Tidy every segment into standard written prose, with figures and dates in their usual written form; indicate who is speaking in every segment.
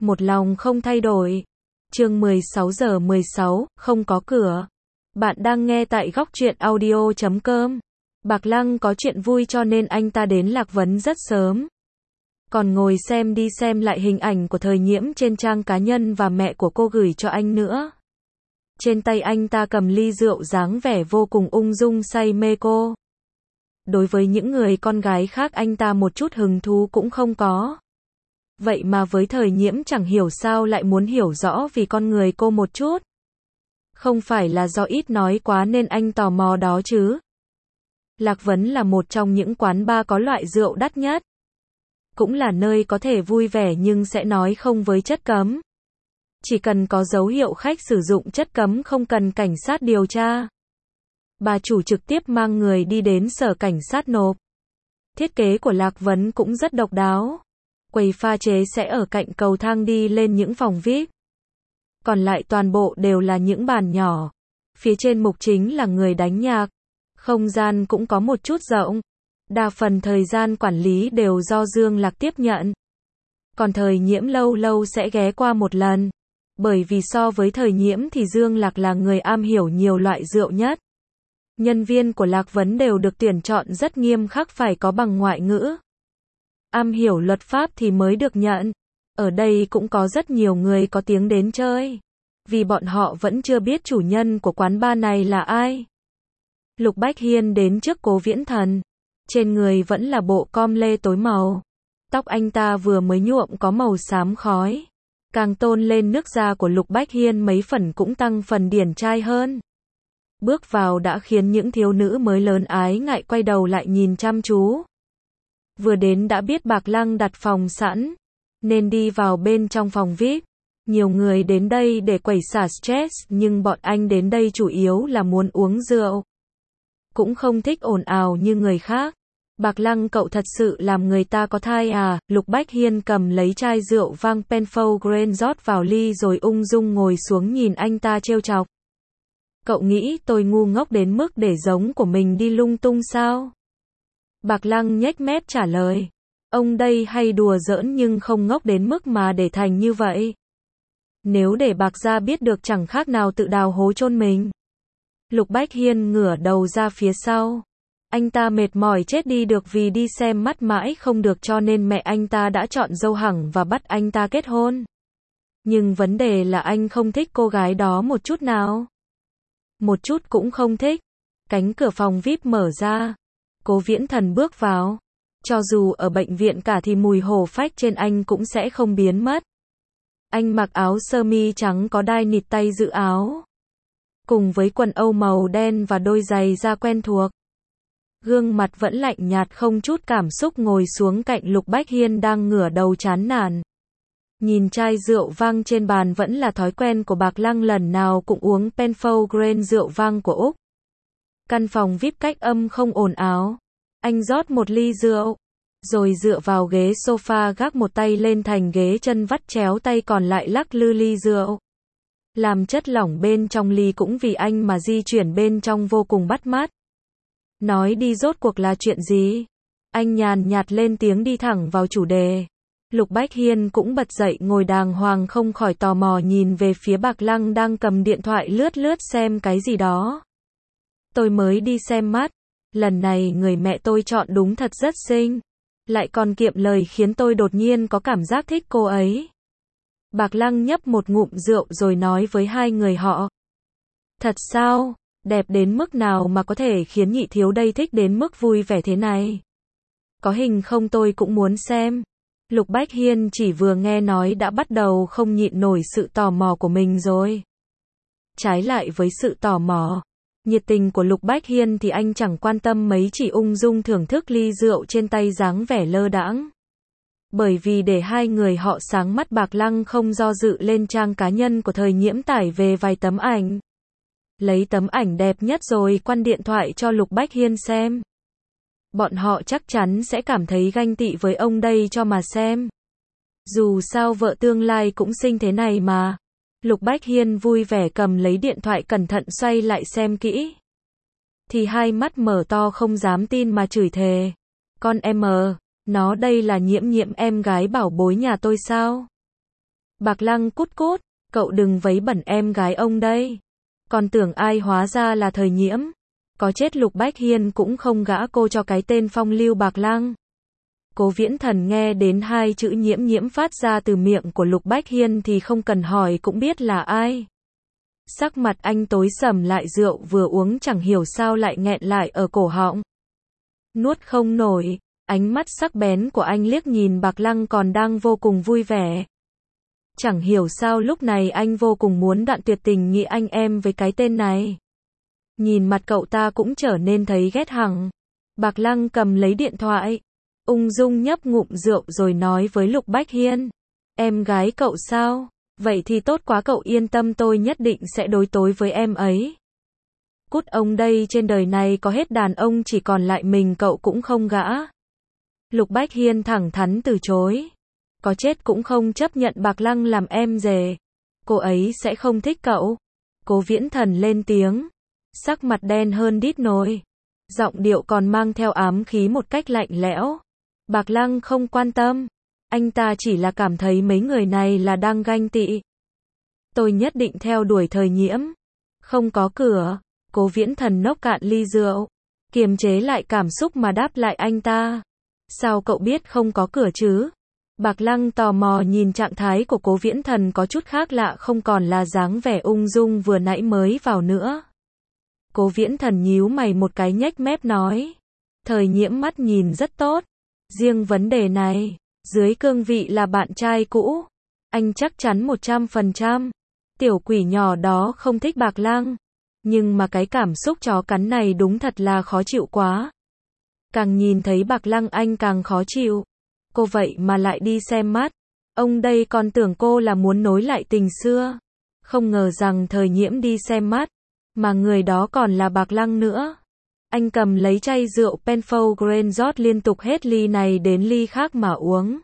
Speaker 1: một lòng không thay đổi. Chương 16:16, không có cửa. Bạn đang nghe tại góc truyện audio.com. Bạc Lăng có chuyện vui cho nên anh ta đến Lạc Vấn rất sớm. Còn ngồi xem đi xem lại hình ảnh của Thời Nhiễm trên trang cá nhân và mẹ của cô gửi cho anh nữa. Trên tay anh ta cầm ly rượu dáng vẻ vô cùng ung dung say mê cô. Đối với những người con gái khác anh ta một chút hứng thú cũng không có. Vậy mà với Thời Nhiễm chẳng hiểu sao lại muốn hiểu rõ vì con người cô một chút. Không phải là do ít nói quá nên anh tò mò đó chứ. Lạc Vấn là một trong những quán bar có loại rượu đắt nhất. Cũng là nơi có thể vui vẻ nhưng sẽ nói không với chất cấm. Chỉ cần có dấu hiệu khách sử dụng chất cấm không cần cảnh sát điều tra. Bà chủ trực tiếp mang người đi đến sở cảnh sát nộp. Thiết kế của Lạc Vấn cũng rất độc đáo. Quầy pha chế sẽ ở cạnh cầu thang đi lên những phòng VIP. Còn lại toàn bộ đều là những bàn nhỏ. Phía trên mục chính là người đánh nhạc. Không gian cũng có một chút rộng. Đa phần thời gian quản lý đều do Dương Lạc tiếp nhận. Còn Thời Nhiễm lâu lâu sẽ ghé qua một lần. Bởi vì so với Thời Nhiễm thì Dương Lạc là người am hiểu nhiều loại rượu nhất. Nhân viên của Lạc Vấn đều được tuyển chọn rất nghiêm khắc phải có bằng ngoại ngữ. Am hiểu luật pháp thì mới được nhận. Ở đây cũng có rất nhiều người có tiếng đến chơi. Vì bọn họ vẫn chưa biết chủ nhân của quán bar này là ai. Lục Bách Hiên đến trước Cố Viễn Thần. Trên người vẫn là bộ com lê tối màu. Tóc anh ta vừa mới nhuộm có màu xám khói. Càng tôn lên nước da của Lục Bách Hiên mấy phần cũng tăng phần điển trai hơn. Bước vào đã khiến những thiếu nữ mới lớn ái ngại quay đầu lại nhìn chăm chú. Vừa đến đã biết Bạc Lăng đặt phòng sẵn, nên đi vào bên trong phòng VIP. Nhiều người đến đây để quẩy xả stress nhưng bọn anh đến đây chủ yếu là muốn uống rượu. Cũng không thích ồn ào như người khác. Bạc Lăng cậu thật sự làm người ta có thai à? Lục Bách Hiên cầm lấy chai rượu vang Penfolds Grand rót vào ly rồi ung dung ngồi xuống nhìn anh ta trêu chọc. Cậu nghĩ tôi ngu ngốc đến mức để giống của mình đi lung tung sao? Bạc Lăng nhếch mép trả lời. Ông đây hay đùa giỡn nhưng không ngốc đến mức mà để thành như vậy. Nếu để Bạc gia biết được chẳng khác nào tự đào hố chôn mình. Lục Bách Hiên ngửa đầu ra phía sau. Anh ta mệt mỏi chết đi được vì đi xem mắt mãi không được cho nên mẹ anh ta đã chọn dâu hẳng và bắt anh ta kết hôn. Nhưng vấn đề là anh không thích cô gái đó một chút nào. Một chút cũng không thích. Cánh cửa phòng VIP mở ra. Cố Viễn Thần bước vào. Cho dù ở bệnh viện cả thì mùi hổ phách trên anh cũng sẽ không biến mất. Anh mặc áo sơ mi trắng có đai nịt tay giữ áo. Cùng với quần âu màu đen và đôi giày da quen thuộc. Gương mặt vẫn lạnh nhạt không chút cảm xúc ngồi xuống cạnh Lục Bách Hiên đang ngửa đầu chán nản. Nhìn chai rượu vang trên bàn vẫn là thói quen của Bạc Lăng lần nào cũng uống Penfolds Grand rượu vang của Úc. Căn phòng VIP cách âm không ồn ào. Anh rót một ly rượu, rồi dựa vào ghế sofa gác một tay lên thành ghế chân vắt chéo tay còn lại lắc lư ly rượu. Làm chất lỏng bên trong ly cũng vì anh mà di chuyển bên trong vô cùng bắt mắt. Nói đi rốt cuộc là chuyện gì? Anh nhàn nhạt lên tiếng đi thẳng vào chủ đề. Lục Bách Hiên cũng bật dậy ngồi đàng hoàng không khỏi tò mò nhìn về phía Bạc Lăng đang cầm điện thoại lướt lướt xem cái gì đó. Tôi mới đi xem mắt. Lần này người mẹ tôi chọn đúng thật rất xinh. Lại còn kiệm lời khiến tôi đột nhiên có cảm giác thích cô ấy. Bạc Lăng nhấp một ngụm rượu rồi nói với hai người họ. Thật sao? Đẹp đến mức nào mà có thể khiến nhị thiếu đây thích đến mức vui vẻ thế này? Có hình không tôi cũng muốn xem. Lục Bách Hiên chỉ vừa nghe nói đã bắt đầu không nhịn nổi sự tò mò của mình rồi. Trái lại với sự tò mò, nhiệt tình của Lục Bách Hiên thì anh chẳng quan tâm mấy, chỉ ung dung thưởng thức ly rượu trên tay dáng vẻ lơ đãng. Bởi vì để hai người họ sáng mắt, Bạc Lăng không do dự lên trang cá nhân của Thời Nhiễm tải về vài tấm ảnh. Lấy tấm ảnh đẹp nhất rồi quăng điện thoại cho Lục Bách Hiên xem. Bọn họ chắc chắn sẽ cảm thấy ganh tị với ông đây cho mà xem. Dù sao vợ tương lai cũng xinh thế này mà. Lục Bách Hiên vui vẻ cầm lấy điện thoại cẩn thận xoay lại xem kỹ. Thì hai mắt mở to không dám tin mà chửi thề. Con em nó đây là Nhiễm Nhiễm em gái bảo bối nhà tôi sao? Bạc Lăng cút cút, cậu đừng vấy bẩn em gái ông đây. Còn tưởng ai hóa ra là Thời Nhiễm. Có chết Lục Bách Hiên cũng không gã cô cho cái tên phong lưu Bạc Lăng. Cố Viễn Thần nghe đến hai chữ Nhiễm Nhiễm phát ra từ miệng của Lục Bách Hiên thì không cần hỏi cũng biết là ai. Sắc mặt anh tối sầm lại, rượu vừa uống chẳng hiểu sao lại nghẹn lại ở cổ họng. Nuốt không nổi, ánh mắt sắc bén của anh liếc nhìn Bạc Lăng còn đang vô cùng vui vẻ. Chẳng hiểu sao lúc này anh vô cùng muốn đoạn tuyệt tình nghĩa anh em với cái tên này. Nhìn mặt cậu ta cũng trở nên thấy ghét hẳn. Bạc Lăng cầm lấy điện thoại, ung dung nhấp ngụm rượu rồi nói với Lục Bách Hiên. Em gái cậu sao? Vậy thì tốt quá, cậu yên tâm, tôi nhất định sẽ đối tối với em ấy. Cút ông đây, trên đời này có hết đàn ông chỉ còn lại mình cậu cũng không gã. Lục Bách Hiên thẳng thắn từ chối. Có chết cũng không chấp nhận Bạc Lăng làm em rể. Cô ấy sẽ không thích cậu. Cố Viễn Thần lên tiếng. Sắc mặt đen hơn đít nồi. Giọng điệu còn mang theo ám khí một cách lạnh lẽo. Bạc Lăng không quan tâm. Anh ta chỉ là cảm thấy mấy người này là đang ganh tị. Tôi nhất định theo đuổi Thời Nhiễm. Không có cửa. Cố Viễn Thần nốc cạn ly rượu. Kiềm chế lại cảm xúc mà đáp lại anh ta. Sao cậu biết không có cửa chứ? Bạc Lăng tò mò nhìn trạng thái của Cố Viễn Thần có chút khác lạ, không còn là dáng vẻ ung dung vừa nãy mới vào nữa. Cố Viễn Thần nhíu mày một cái, nhếch mép nói. Thời Nhiễm mắt nhìn rất tốt. Riêng vấn đề này, dưới cương vị là bạn trai cũ, anh chắc chắn 100%. Tiểu quỷ nhỏ đó không thích Bạc Lăng. Nhưng mà cái cảm xúc chó cắn này đúng thật là khó chịu quá. Càng nhìn thấy Bạc Lăng anh càng khó chịu. Cô vậy mà lại đi xem mắt. Ông đây còn tưởng cô là muốn nối lại tình xưa. Không ngờ rằng Thời Nhiễm đi xem mắt. Mà người đó còn là Bạc Lăng nữa. Anh cầm lấy chai rượu Penfolds Grand rót liên tục hết ly này đến ly khác mà uống.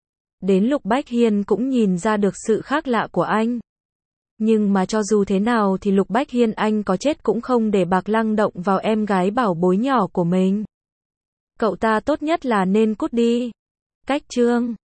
Speaker 1: Đến Lục Bách Hiên cũng nhìn ra được sự khác lạ của anh. Nhưng mà cho dù thế nào thì Lục Bách Hiên anh có chết cũng không để Bạc Lăng động vào em gái bảo bối nhỏ của mình. Cậu ta tốt nhất là nên cút đi. Cách chương